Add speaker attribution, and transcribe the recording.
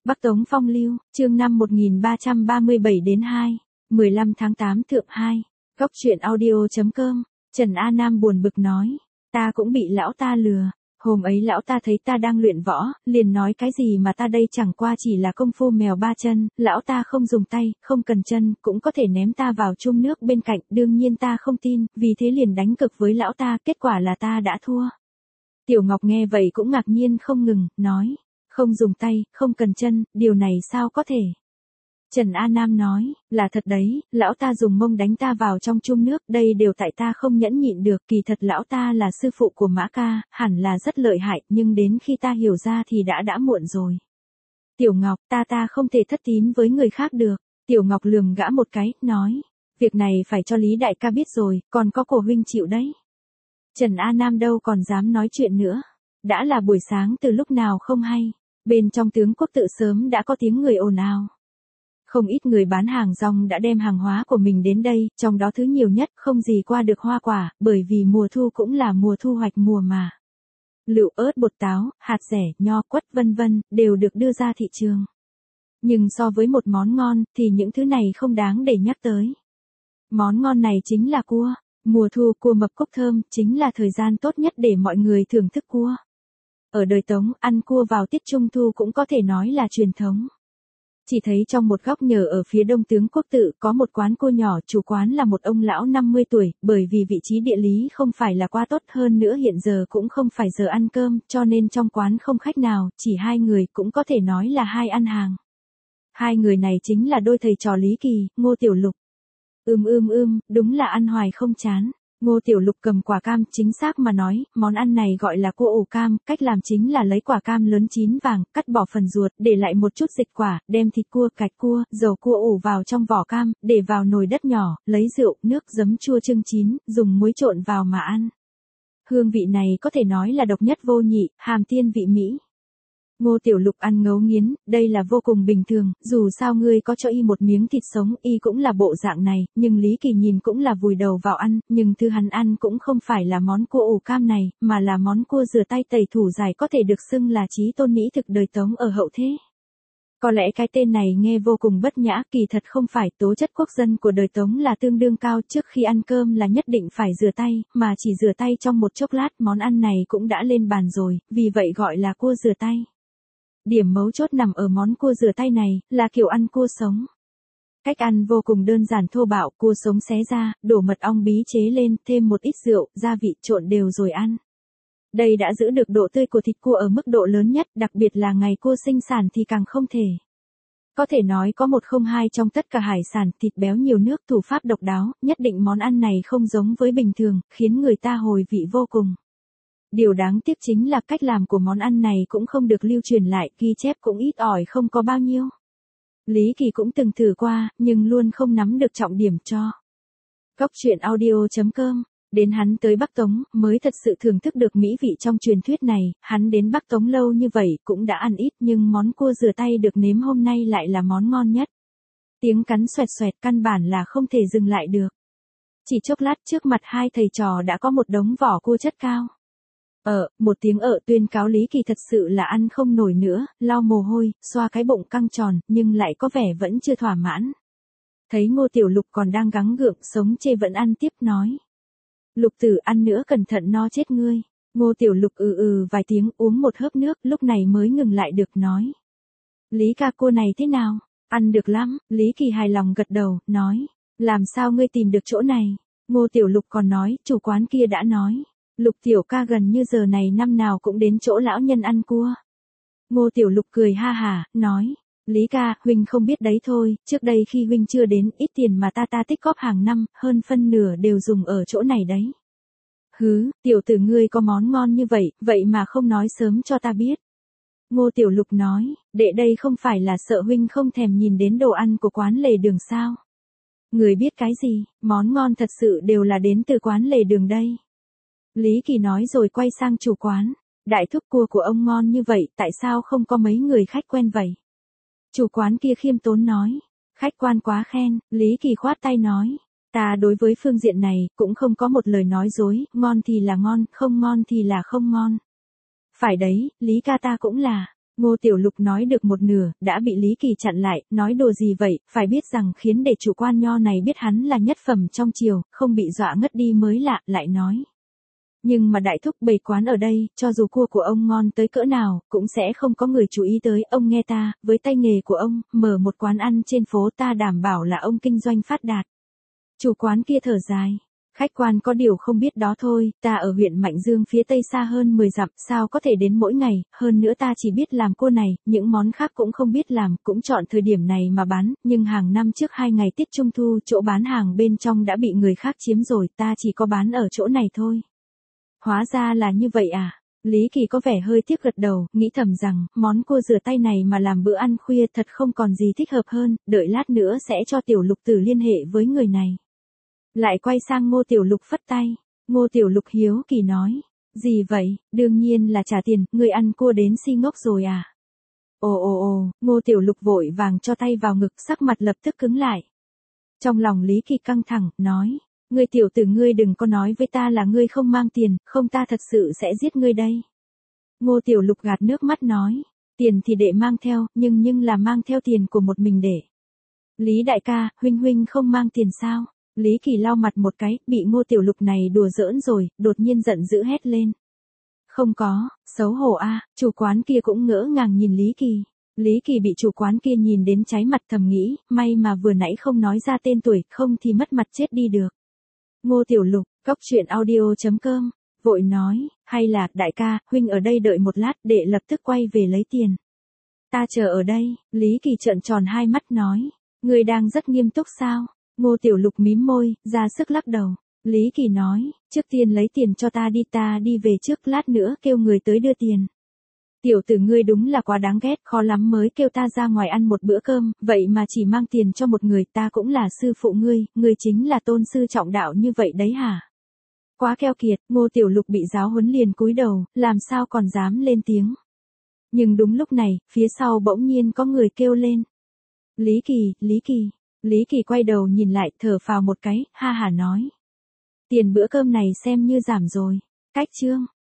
Speaker 1: Bắc Tống Phong Lưu, chương 5 1337 đến 2, 15 tháng 8 thượng 2. Góc truyện audio.com. Trần A Nam buồn bực nói, ta cũng bị lão ta lừa. Hôm ấy lão ta thấy ta đang luyện võ, liền nói cái gì mà ta đây chẳng qua chỉ là công phu mèo ba chân, lão ta không dùng tay, không cần chân, cũng có thể ném ta vào chung nước bên cạnh, đương nhiên ta không tin, vì thế liền đánh cực với lão ta, kết quả là ta đã thua. Tiểu Ngọc nghe vậy cũng ngạc nhiên không ngừng, nói, không dùng tay, không cần chân, điều này sao có thể? Trần A Nam nói, là thật đấy, lão ta dùng mông đánh ta vào trong chung nước, đây đều tại ta không nhẫn nhịn được, kỳ thật lão ta là sư phụ của Mã Ca, hẳn là rất lợi hại, nhưng đến khi ta hiểu ra thì đã muộn rồi. Tiểu Ngọc, ta không thể thất tín với người khác được. Tiểu Ngọc lườm gã một cái, nói, việc này phải cho Lý đại ca biết rồi, còn có cổ huynh chịu đấy. Trần A Nam đâu còn dám nói chuyện nữa, đã là buổi sáng từ lúc nào không hay, bên trong tướng quốc tự sớm đã có tiếng người ồn ào. Không ít người bán hàng rong đã đem hàng hóa của mình đến đây, trong đó thứ nhiều nhất không gì qua được hoa quả, bởi vì mùa thu cũng là mùa thu hoạch mùa mà. Lựu, ớt, bột táo, hạt dẻ, nho, quất vân vân, đều được đưa ra thị trường. Nhưng so với một món ngon, thì những thứ này không đáng để nhắc tới. Món ngon này chính là cua. Mùa thu cua mập cốc thơm, chính là thời gian tốt nhất để mọi người thưởng thức cua. Ở đời Tống, ăn cua vào tiết Trung Thu cũng có thể nói là truyền thống. Chỉ thấy trong một góc nhờ ở phía đông tướng quốc tự có một quán cua nhỏ, chủ quán là một ông lão 50 tuổi, bởi vì vị trí địa lý không phải là quá tốt, hơn nữa hiện giờ cũng không phải giờ ăn cơm, cho nên trong quán không khách nào, chỉ hai người, cũng có thể nói là hai ăn hàng. Hai người này chính là đôi thầy trò Lý Kỳ, Ngô Tiểu Lục. Đúng là ăn hoài không chán. Ngô Tiểu Lục cầm quả cam, chính xác mà nói, món ăn này gọi là cua ủ cam, cách làm chính là lấy quả cam lớn chín vàng, cắt bỏ phần ruột, để lại một chút dịch quả, đem thịt cua, gạch cua, dầu cua ủ vào trong vỏ cam, để vào nồi đất nhỏ, lấy rượu, nước, giấm chua chưng chín, dùng muối trộn vào mà ăn. Hương vị này có thể nói là độc nhất vô nhị, hàm tiên vị mỹ. Ngô Tiểu Lục ăn ngấu nghiến, đây là vô cùng bình thường, dù sao ngươi có cho y một miếng thịt sống, y cũng là bộ dạng này, nhưng Lý Kỳ nhìn cũng là vùi đầu vào ăn, nhưng thứ hắn ăn cũng không phải là món cua ủ cam này, mà là món cua rửa tay tẩy thủ dài, có thể được xưng là chí tôn mỹ thực đời Tống ở hậu thế. Có lẽ cái tên này nghe vô cùng bất nhã, kỳ thật không phải, tố chất quốc dân của đời Tống là tương đương cao, trước khi ăn cơm là nhất định phải rửa tay, mà chỉ rửa tay trong một chốc lát, món ăn này cũng đã lên bàn rồi, vì vậy gọi là cua rửa tay. Điểm mấu chốt nằm ở món cua rửa tay này, là kiểu ăn cua sống. Cách ăn vô cùng đơn giản thô bạo, cua sống xé ra, đổ mật ong bí chế lên, thêm một ít rượu, gia vị trộn đều rồi ăn. Đây đã giữ được độ tươi của thịt cua ở mức độ lớn nhất, đặc biệt là ngày cua sinh sản thì càng không thể. Có thể nói có một không hai trong tất cả hải sản, thịt béo nhiều nước, thủ pháp độc đáo, nhất định món ăn này không giống với bình thường, khiến người ta hồi vị vô cùng. Điều đáng tiếc chính là cách làm của món ăn này cũng không được lưu truyền lại, ghi chép cũng ít ỏi không có bao nhiêu. Lý Kỳ cũng từng thử qua, nhưng luôn không nắm được trọng điểm cho. Góc truyện audio.com. Đến hắn tới Bắc Tống, mới thật sự thưởng thức được mỹ vị trong truyền thuyết này, hắn đến Bắc Tống lâu như vậy, cũng đã ăn ít nhưng món cua rửa tay được nếm hôm nay lại là món ngon nhất. Tiếng cắn xoẹt xoẹt căn bản là không thể dừng lại được. Chỉ chốc lát trước mặt hai thầy trò đã có một đống vỏ cua chất cao. Một tiếng tuyên cáo Lý Kỳ thật sự là ăn không nổi nữa, lau mồ hôi, xoa cái bụng căng tròn, nhưng lại có vẻ vẫn chưa thỏa mãn. Thấy Ngô Tiểu Lục còn đang gắng gượng, sống chê vẫn ăn tiếp nói. Lục tử ăn nữa cẩn thận no chết ngươi. Ngô Tiểu Lục vài tiếng uống một hớp nước, lúc này mới ngừng lại được nói. Lý ca cua này thế nào? Ăn được lắm, Lý Kỳ hài lòng gật đầu, nói. Làm sao ngươi tìm được chỗ này? Ngô Tiểu Lục còn nói, chủ quán kia đã nói. Lục tiểu ca gần như giờ này năm nào cũng đến chỗ lão nhân ăn cua. Ngô Tiểu Lục cười ha hả, nói. Lý ca, huynh không biết đấy thôi, trước đây khi huynh chưa đến, ít tiền mà ta tích góp hàng năm, hơn phân nửa đều dùng ở chỗ này đấy. Hứ, tiểu tử ngươi có món ngon như vậy mà không nói sớm cho ta biết. Ngô Tiểu Lục nói, đệ đây không phải là sợ huynh không thèm nhìn đến đồ ăn của quán lề đường sao. Người biết cái gì, món ngon thật sự đều là đến từ quán lề đường đây. Lý Kỳ nói rồi quay sang chủ quán. Đại thúc cua của ông ngon như vậy, tại sao không có mấy người khách quen vậy? Chủ quán kia khiêm tốn nói. Khách quan quá khen, Lý Kỳ khoát tay nói. Ta đối với phương diện này, cũng không có một lời nói dối, ngon thì là ngon, không ngon thì là không ngon. Phải đấy, Lý ca ta cũng là. Ngô Tiểu Lục nói được một nửa, đã bị Lý Kỳ chặn lại, nói đùa gì vậy, phải biết rằng khiến để chủ quan nho này biết hắn là nhất phẩm trong triều, không bị dọa ngất đi mới lạ, lại nói. Nhưng mà đại thúc bày quán ở đây, cho dù cua của ông ngon tới cỡ nào, cũng sẽ không có người chú ý tới, ông nghe ta, với tay nghề của ông, mở một quán ăn trên phố ta đảm bảo là ông kinh doanh phát đạt. Chủ quán kia thở dài. Khách quan có điều không biết đó thôi, ta ở huyện Mạnh Dương phía tây xa hơn 10 dặm, sao có thể đến mỗi ngày, hơn nữa ta chỉ biết làm cua này, những món khác cũng không biết làm, cũng chọn thời điểm này mà bán, nhưng hàng năm trước 2 ngày Tiết Trung Thu, chỗ bán hàng bên trong đã bị người khác chiếm rồi, ta chỉ có bán ở chỗ này thôi. Hóa ra là như vậy à? Lý Kỳ có vẻ hơi tiếc gật đầu, nghĩ thầm rằng, món cua rửa tay này mà làm bữa ăn khuya thật không còn gì thích hợp hơn, đợi lát nữa sẽ cho Tiểu Lục Tử liên hệ với người này. Lại quay sang Ngô Tiểu Lục phất tay. Ngô Tiểu Lục hiếu kỳ nói. Gì vậy, đương nhiên là trả tiền, người ăn cua đến si ngốc rồi à? Ồ, Ngô Tiểu Lục vội vàng cho tay vào ngực, sắc mặt lập tức cứng lại. Trong lòng Lý Kỳ căng thẳng, nói. Ngươi tiểu tử ngươi đừng có nói với ta là ngươi không mang tiền, không ta thật sự sẽ giết ngươi đây. Ngô Tiểu Lục gạt nước mắt nói. Tiền thì đệ mang theo, nhưng là mang theo tiền của một mình đệ. Lý đại ca, huynh không mang tiền sao? Lý Kỳ lau mặt một cái, bị Ngô Tiểu Lục này đùa giỡn rồi, đột nhiên giận dữ hét lên. Không có, xấu hổ a, chủ quán kia cũng ngỡ ngàng nhìn Lý Kỳ. Lý Kỳ bị chủ quán kia nhìn đến cháy mặt thầm nghĩ, may mà vừa nãy không nói ra tên tuổi, không thì mất mặt chết đi được. Ngô Tiểu Lục, coctruyện.audio.com, vội nói, hay là, đại ca, huynh ở đây đợi một lát, đệ lập tức quay về lấy tiền. Ta chờ ở đây, Lý Kỳ trợn tròn hai mắt nói, ngươi đang rất nghiêm túc sao? Ngô Tiểu Lục mím môi, ra sức lắc đầu. Lý Kỳ nói, trước tiên lấy tiền cho ta đi về trước, lát nữa kêu người tới đưa tiền. Tiểu tử ngươi đúng là quá đáng ghét, khó lắm mới kêu ta ra ngoài ăn một bữa cơm, vậy mà chỉ mang tiền cho một người, ta cũng là sư phụ ngươi chính là tôn sư trọng đạo như vậy đấy hả? Quá keo kiệt, Ngô Tiểu Lục bị giáo huấn liền cúi đầu, làm sao còn dám lên tiếng. Nhưng đúng lúc này, phía sau bỗng nhiên có người kêu lên. Lý Kỳ. Lý Kỳ quay đầu nhìn lại, thở phào một cái, ha hả nói. Tiền bữa cơm này xem như giảm rồi. Cách chương.